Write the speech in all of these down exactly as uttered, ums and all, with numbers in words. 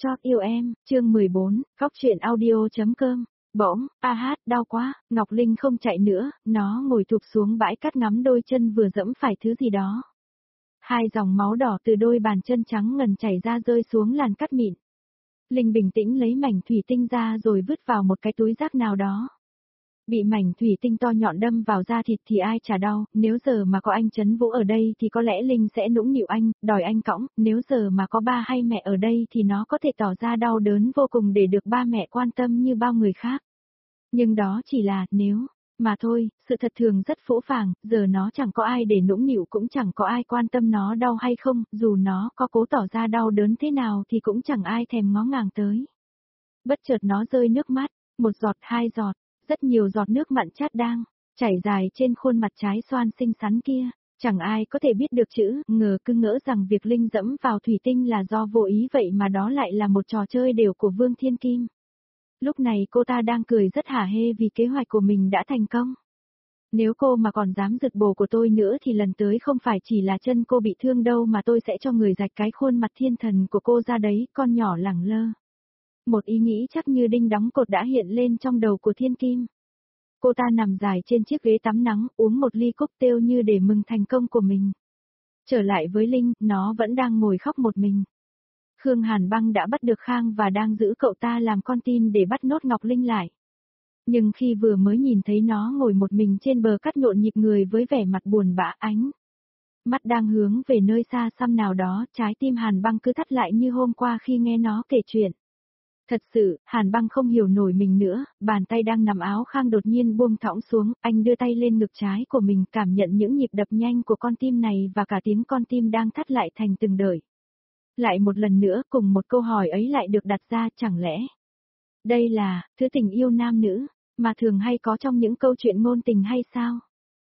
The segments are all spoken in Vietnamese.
Chót yêu em, chương mười bốn, khóc chuyện audio.com. Bỗng, a hát, đau quá, Ngọc Linh không chạy nữa, nó ngồi thụp xuống bãi cát ngắm đôi chân vừa dẫm phải thứ gì đó. Hai dòng máu đỏ từ đôi bàn chân trắng ngần chảy ra rơi xuống làn cát mịn. Linh bình tĩnh lấy mảnh thủy tinh ra rồi vứt vào một cái túi rác nào đó. Bị mảnh thủy tinh to nhọn đâm vào da thịt thì ai chả đau, nếu giờ mà có anh Trấn Vũ ở đây thì có lẽ Linh sẽ nũng nịu anh, đòi anh cõng, nếu giờ mà có ba hay mẹ ở đây thì nó có thể tỏ ra đau đớn vô cùng để được ba mẹ quan tâm như bao người khác. Nhưng đó chỉ là nếu, mà thôi, sự thật thường rất phũ phàng, giờ nó chẳng có ai để nũng nịu cũng chẳng có ai quan tâm nó đau hay không, dù nó có cố tỏ ra đau đớn thế nào thì cũng chẳng ai thèm ngó ngàng tới. Bất chợt nó rơi nước mắt, một giọt hai giọt. Rất nhiều giọt nước mặn chát đang chảy dài trên khuôn mặt trái xoan xinh xắn kia, chẳng ai có thể biết được chữ, ngờ cứ ngỡ rằng việc Linh dẫm vào thủy tinh là do vô ý vậy mà đó lại là một trò chơi đều của Vương Thiên Kim. Lúc này cô ta đang cười rất hả hê vì kế hoạch của mình đã thành công. Nếu cô mà còn dám giật bồ của tôi nữa thì lần tới không phải chỉ là chân cô bị thương đâu mà tôi sẽ cho người rạch cái khuôn mặt thiên thần của cô ra đấy, con nhỏ lẳng lơ. Một ý nghĩ chắc như đinh đóng cột đã hiện lên trong đầu của Thiên Kim. Cô ta nằm dài trên chiếc ghế tắm nắng, uống một ly cocktail như để mừng thành công của mình. Trở lại với Linh, nó vẫn đang ngồi khóc một mình. Khương Hàn Băng đã bắt được Khang và đang giữ cậu ta làm con tin để bắt nốt Ngọc Linh lại. Nhưng khi vừa mới nhìn thấy nó ngồi một mình trên bờ cát nhộn nhịp người với vẻ mặt buồn bã ánh. Mắt đang hướng về nơi xa xăm nào đó, trái tim Hàn Băng cứ thắt lại như hôm qua khi nghe nó kể chuyện. Thật sự, Hàn Băng không hiểu nổi mình nữa, bàn tay đang nằm áo Khang đột nhiên buông thõng xuống, anh đưa tay lên ngực trái của mình cảm nhận những nhịp đập nhanh của con tim này và cả tiếng con tim đang thắt lại thành từng đợt. Lại một lần nữa cùng một câu hỏi ấy lại được đặt ra, chẳng lẽ đây là thứ tình yêu nam nữ mà thường hay có trong những câu chuyện ngôn tình hay sao?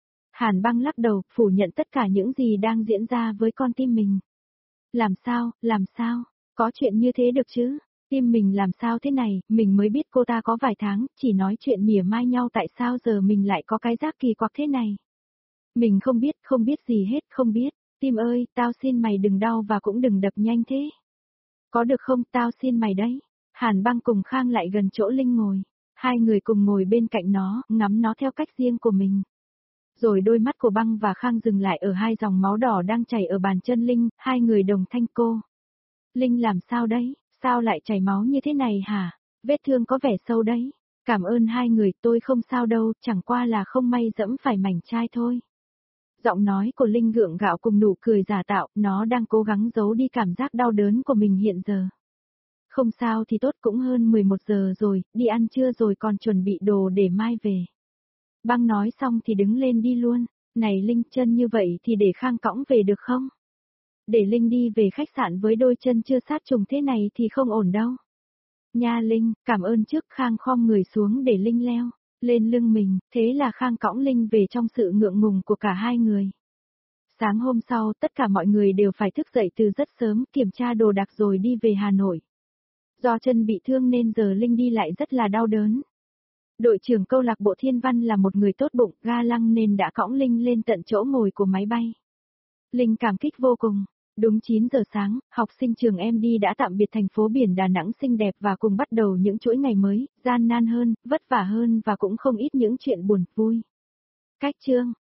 Hàn Băng lắc đầu, phủ nhận tất cả những gì đang diễn ra với con tim mình. Làm sao, làm sao, có chuyện như thế được chứ? Tim mình làm sao thế này, mình mới biết cô ta có vài tháng, chỉ nói chuyện mỉa mai nhau tại sao giờ mình lại có cái giác kỳ quặc thế này. Mình không biết, không biết gì hết, không biết, tim ơi, tao xin mày đừng đau và cũng đừng đập nhanh thế. Có được không, tao xin mày đấy. Hàn Băng cùng Khang lại gần chỗ Linh ngồi, hai người cùng ngồi bên cạnh nó, ngắm nó theo cách riêng của mình. Rồi đôi mắt của Băng và Khang dừng lại ở hai dòng máu đỏ đang chảy ở bàn chân Linh, hai người đồng thanh cô. Linh làm sao đấy? Sao lại chảy máu như thế này hả? Vết thương có vẻ sâu đấy. Cảm ơn hai người, tôi không sao đâu, chẳng qua là không may dẫm phải mảnh chai thôi. Giọng nói của Linh gượng gạo cùng nụ cười giả tạo, nó đang cố gắng giấu đi cảm giác đau đớn của mình hiện giờ. Không sao thì tốt, cũng hơn mười một giờ rồi, đi ăn trưa rồi còn chuẩn bị đồ để mai về. Băng nói xong thì đứng lên đi luôn. Này Linh, chân như vậy thì để Khang cõng về được không? Để Linh đi về khách sạn với đôi chân chưa sát trùng thế này thì không ổn đâu. Nha Linh, cảm ơn trước. Khang khom người xuống để Linh leo lên lưng mình, thế là Khang cõng Linh về trong sự ngượng ngùng của cả hai người. Sáng hôm sau, tất cả mọi người đều phải thức dậy từ rất sớm, kiểm tra đồ đạc rồi đi về Hà Nội. Do chân bị thương nên giờ Linh đi lại rất là đau đớn. Đội trưởng câu lạc bộ Thiên Văn là một người tốt bụng, ga lăng nên đã cõng Linh lên tận chỗ ngồi của máy bay. Linh cảm kích vô cùng. Đúng chín giờ sáng, học sinh trường em đi đã tạm biệt thành phố biển Đà Nẵng xinh đẹp và cùng bắt đầu những chuỗi ngày mới, gian nan hơn, vất vả hơn và cũng không ít những chuyện buồn, vui. Cách chương